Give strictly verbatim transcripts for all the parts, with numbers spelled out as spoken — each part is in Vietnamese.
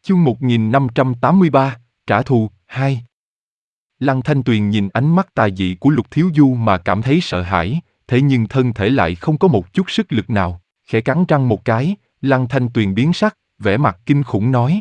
Chương một nghìn năm trăm tám mươi ba, trả thù, hai. Lăng Thanh Tuyền nhìn ánh mắt tà dị của Lục Thiếu Du mà cảm thấy sợ hãi, thế nhưng thân thể lại không có một chút sức lực nào, khẽ cắn răng một cái, Lăng Thanh Tuyền biến sắc, vẻ mặt kinh khủng nói.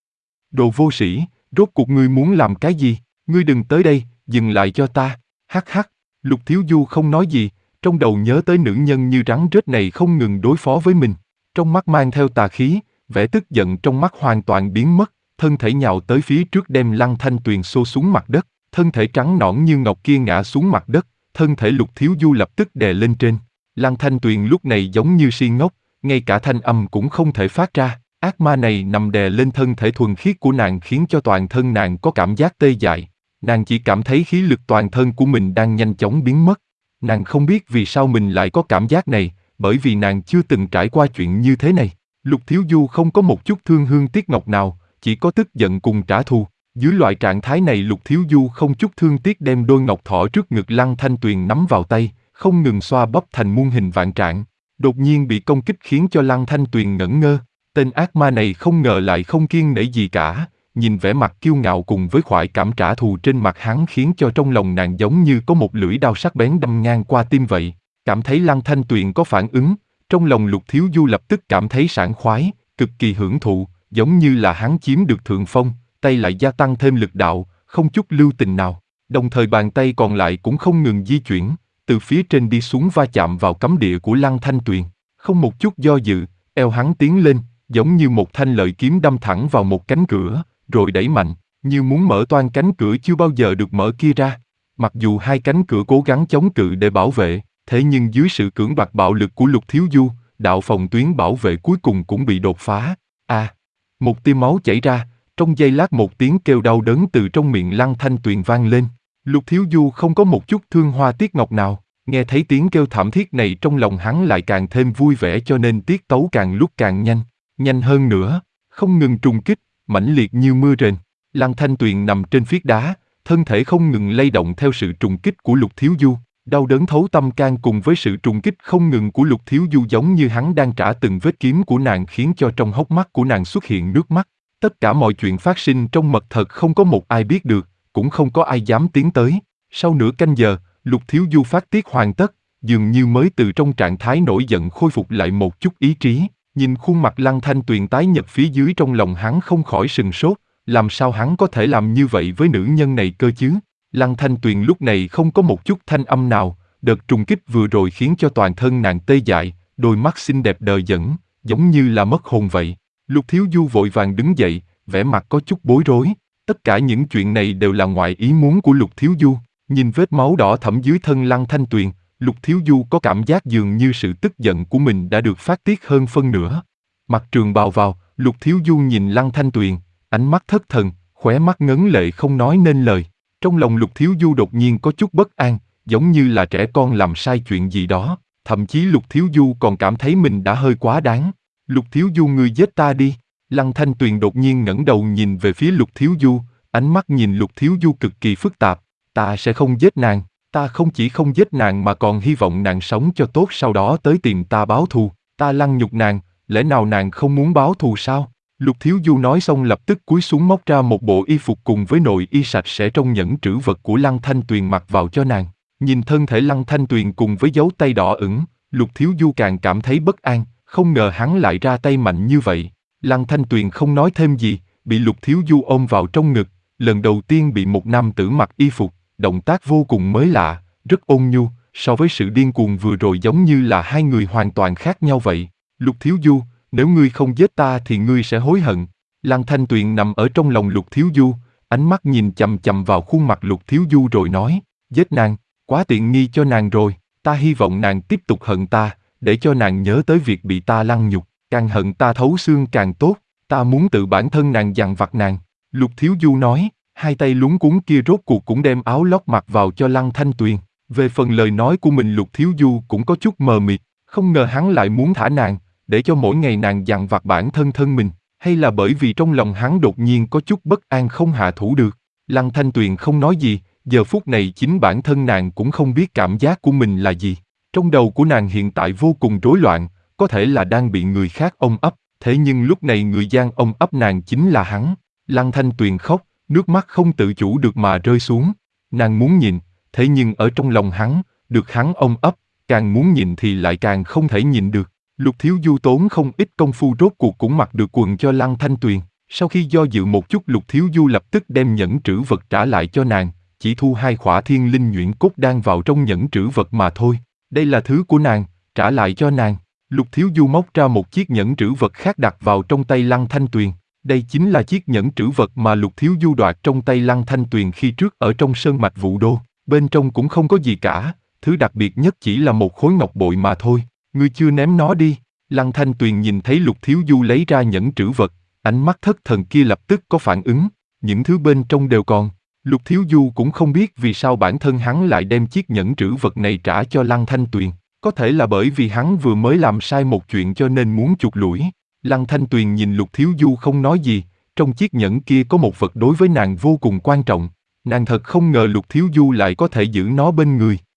Đồ vô sĩ, rốt cuộc ngươi muốn làm cái gì? Ngươi đừng tới đây, dừng lại cho ta, hắc hắc. Lục Thiếu Du không nói gì, trong đầu nhớ tới nữ nhân như rắn rết này không ngừng đối phó với mình, trong mắt mang theo tà khí, vẻ tức giận trong mắt hoàn toàn biến mất, thân thể nhào tới phía trước đem Lăng Thanh Tuyền xô xuống mặt đất, thân thể trắng nõn như ngọc kia ngã xuống mặt đất, thân thể Lục Thiếu Du lập tức đè lên trên. Lăng Thanh Tuyền lúc này giống như si ngốc, ngay cả thanh âm cũng không thể phát ra, ác ma này nằm đè lên thân thể thuần khiết của nàng khiến cho toàn thân nàng có cảm giác tê dại, nàng chỉ cảm thấy khí lực toàn thân của mình đang nhanh chóng biến mất. Nàng không biết vì sao mình lại có cảm giác này, bởi vì nàng chưa từng trải qua chuyện như thế này. Lục Thiếu Du không có một chút thương hương tiếc ngọc nào, chỉ có tức giận cùng trả thù. Dưới loại trạng thái này Lục Thiếu Du không chút thương tiếc đem đôi ngọc thỏ trước ngực Lăng Thanh Tuyền nắm vào tay, không ngừng xoa bóp thành muôn hình vạn trạng. Đột nhiên bị công kích khiến cho Lăng Thanh Tuyền ngẩn ngơ, tên ác ma này không ngờ lại không kiêng nể gì cả, nhìn vẻ mặt kiêu ngạo cùng với khoái cảm trả thù trên mặt hắn khiến cho trong lòng nàng giống như có một lưỡi dao sắc bén đâm ngang qua tim vậy. Cảm thấy Lăng Thanh Tuyền có phản ứng, trong lòng Lục Thiếu Du lập tức cảm thấy sảng khoái, cực kỳ hưởng thụ, giống như là hắn chiếm được thượng phong, tay lại gia tăng thêm lực đạo, không chút lưu tình nào. Đồng thời bàn tay còn lại cũng không ngừng di chuyển, từ phía trên đi xuống va chạm vào cấm địa của Lăng Thanh Tuyền. Không một chút do dự, eo hắn tiến lên, giống như một thanh lợi kiếm đâm thẳng vào một cánh cửa, rồi đẩy mạnh, như muốn mở toang cánh cửa chưa bao giờ được mở kia ra. Mặc dù hai cánh cửa cố gắng chống cự để bảo vệ, thế nhưng dưới sự cưỡng bạt bạo lực của Lục Thiếu Du, đạo phòng tuyến bảo vệ cuối cùng cũng bị đột phá. A, à, một tia máu chảy ra, trong giây lát một tiếng kêu đau đớn từ trong miệng Lăng Thanh Tuyền vang lên. Lục Thiếu Du không có một chút thương hoa tiếc ngọc nào, nghe thấy tiếng kêu thảm thiết này trong lòng hắn lại càng thêm vui vẻ cho nên tiết tấu càng lúc càng nhanh, nhanh hơn nữa, không ngừng trùng kích, mãnh liệt như mưa rền. Lăng Thanh Tuyền nằm trên phiến đá, thân thể không ngừng lay động theo sự trùng kích của Lục Thiếu Du. Đau đớn thấu tâm can cùng với sự trùng kích không ngừng của Lục Thiếu Du giống như hắn đang trả từng vết kiếm của nàng khiến cho trong hốc mắt của nàng xuất hiện nước mắt. Tất cả mọi chuyện phát sinh trong mật thất không có một ai biết được, cũng không có ai dám tiến tới. Sau nửa canh giờ, Lục Thiếu Du phát tiết hoàn tất, dường như mới từ trong trạng thái nổi giận khôi phục lại một chút ý trí. Nhìn khuôn mặt Lăng Thanh Tuyền tái nhợt phía dưới trong lòng hắn không khỏi sừng sốt, làm sao hắn có thể làm như vậy với nữ nhân này cơ chứ? Lăng Thanh Tuyền lúc này không có một chút thanh âm nào, đợt trùng kích vừa rồi khiến cho toàn thân nàng tê dại, đôi mắt xinh đẹp đờ đẫn, giống như là mất hồn vậy. Lục Thiếu Du vội vàng đứng dậy, vẻ mặt có chút bối rối. Tất cả những chuyện này đều là ngoài ý muốn của Lục Thiếu Du. Nhìn vết máu đỏ thẫm dưới thân Lăng Thanh Tuyền, Lục Thiếu Du có cảm giác dường như sự tức giận của mình đã được phát tiết hơn phân nửa. Mặc trường bào vào, Lục Thiếu Du nhìn Lăng Thanh Tuyền, ánh mắt thất thần, khóe mắt ngấn lệ không nói nên lời. Trong lòng Lục Thiếu Du đột nhiên có chút bất an, giống như là trẻ con làm sai chuyện gì đó, thậm chí Lục Thiếu Du còn cảm thấy mình đã hơi quá đáng. Lục Thiếu Du, ngươi giết ta đi. Lăng Thanh Tuyền đột nhiên ngẩng đầu nhìn về phía Lục Thiếu Du, ánh mắt nhìn Lục Thiếu Du cực kỳ phức tạp. Ta sẽ không giết nàng, ta không chỉ không giết nàng mà còn hy vọng nàng sống cho tốt sau đó tới tìm ta báo thù. Ta lăng nhục nàng, lẽ nào nàng không muốn báo thù sao? Lục Thiếu Du nói xong lập tức cúi xuống móc ra một bộ y phục cùng với nội y sạch sẽ trong nhẫn trữ vật của Lăng Thanh Tuyền mặc vào cho nàng. Nhìn thân thể Lăng Thanh Tuyền cùng với dấu tay đỏ ửng, Lục Thiếu Du càng cảm thấy bất an, không ngờ hắn lại ra tay mạnh như vậy. Lăng Thanh Tuyền không nói thêm gì, bị Lục Thiếu Du ôm vào trong ngực, lần đầu tiên bị một nam tử mặc y phục, động tác vô cùng mới lạ, rất ôn nhu, so với sự điên cuồng vừa rồi giống như là hai người hoàn toàn khác nhau vậy. Lục Thiếu Du, nếu ngươi không giết ta thì ngươi sẽ hối hận. Lăng Thanh Tuyền nằm ở trong lòng Lục Thiếu Du, ánh mắt nhìn chằm chằm vào khuôn mặt Lục Thiếu Du rồi nói, giết nàng, quá tiện nghi cho nàng rồi, ta hy vọng nàng tiếp tục hận ta, để cho nàng nhớ tới việc bị ta lăng nhục, càng hận ta thấu xương càng tốt, ta muốn tự bản thân nàng dằn vặt nàng. Lục Thiếu Du nói, hai tay luống cuống kia rốt cuộc cũng đem áo lót mặc vào cho Lăng Thanh Tuyền. Về phần lời nói của mình Lục Thiếu Du cũng có chút mờ mịt, không ngờ hắn lại muốn thả nàng, để cho mỗi ngày nàng dằn vặt bản thân thân mình, hay là bởi vì trong lòng hắn đột nhiên có chút bất an không hạ thủ được. Lăng Thanh Tuyền không nói gì, giờ phút này chính bản thân nàng cũng không biết cảm giác của mình là gì. Trong đầu của nàng hiện tại vô cùng rối loạn, có thể là đang bị người khác ôm ấp, Thế nhưng lúc này người gian ôm ấp nàng chính là hắn. Lăng Thanh Tuyền khóc, nước mắt không tự chủ được mà rơi xuống. Nàng muốn nhìn, thế nhưng ở trong lòng hắn, được hắn ôm ấp, càng muốn nhìn thì lại càng không thể nhìn được. Lục Thiếu Du tốn không ít công phu rốt cuộc cũng mặc được quần cho Lăng Thanh Tuyền. Sau khi do dự một chút, Lục Thiếu Du lập tức đem nhẫn trữ vật trả lại cho nàng, chỉ thu hai khỏa thiên linh nhuyễn cốt đan vào trong nhẫn trữ vật mà thôi. Đây là thứ của nàng, trả lại cho nàng. Lục Thiếu Du móc ra một chiếc nhẫn trữ vật khác đặt vào trong tay Lăng Thanh Tuyền. Đây chính là chiếc nhẫn trữ vật mà Lục Thiếu Du đoạt trong tay Lăng Thanh Tuyền khi trước ở trong sơn mạch Vũ Đô. Bên trong cũng không có gì cả, thứ đặc biệt nhất chỉ là một khối ngọc bội mà thôi. Ngươi chưa ném nó đi. Lăng Thanh Tuyền nhìn thấy Lục Thiếu Du lấy ra nhẫn trữ vật, ánh mắt thất thần kia lập tức có phản ứng, những thứ bên trong đều còn. Lục Thiếu Du cũng không biết vì sao bản thân hắn lại đem chiếc nhẫn trữ vật này trả cho Lăng Thanh Tuyền. Có thể là bởi vì hắn vừa mới làm sai một chuyện cho nên muốn chuộc lũi. Lăng Thanh Tuyền nhìn Lục Thiếu Du không nói gì, trong chiếc nhẫn kia có một vật đối với nàng vô cùng quan trọng. Nàng thật không ngờ Lục Thiếu Du lại có thể giữ nó bên người.